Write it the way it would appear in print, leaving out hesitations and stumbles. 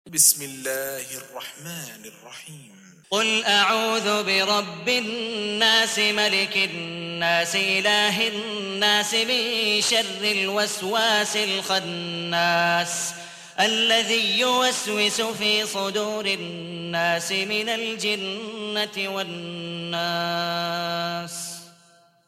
بسم الله الرحمن الرحيم قل أعوذ برب الناس ملك الناس إله الناس من شر الوسواس الخناس الذي يوسوس في صدور الناس من الجنة والناس.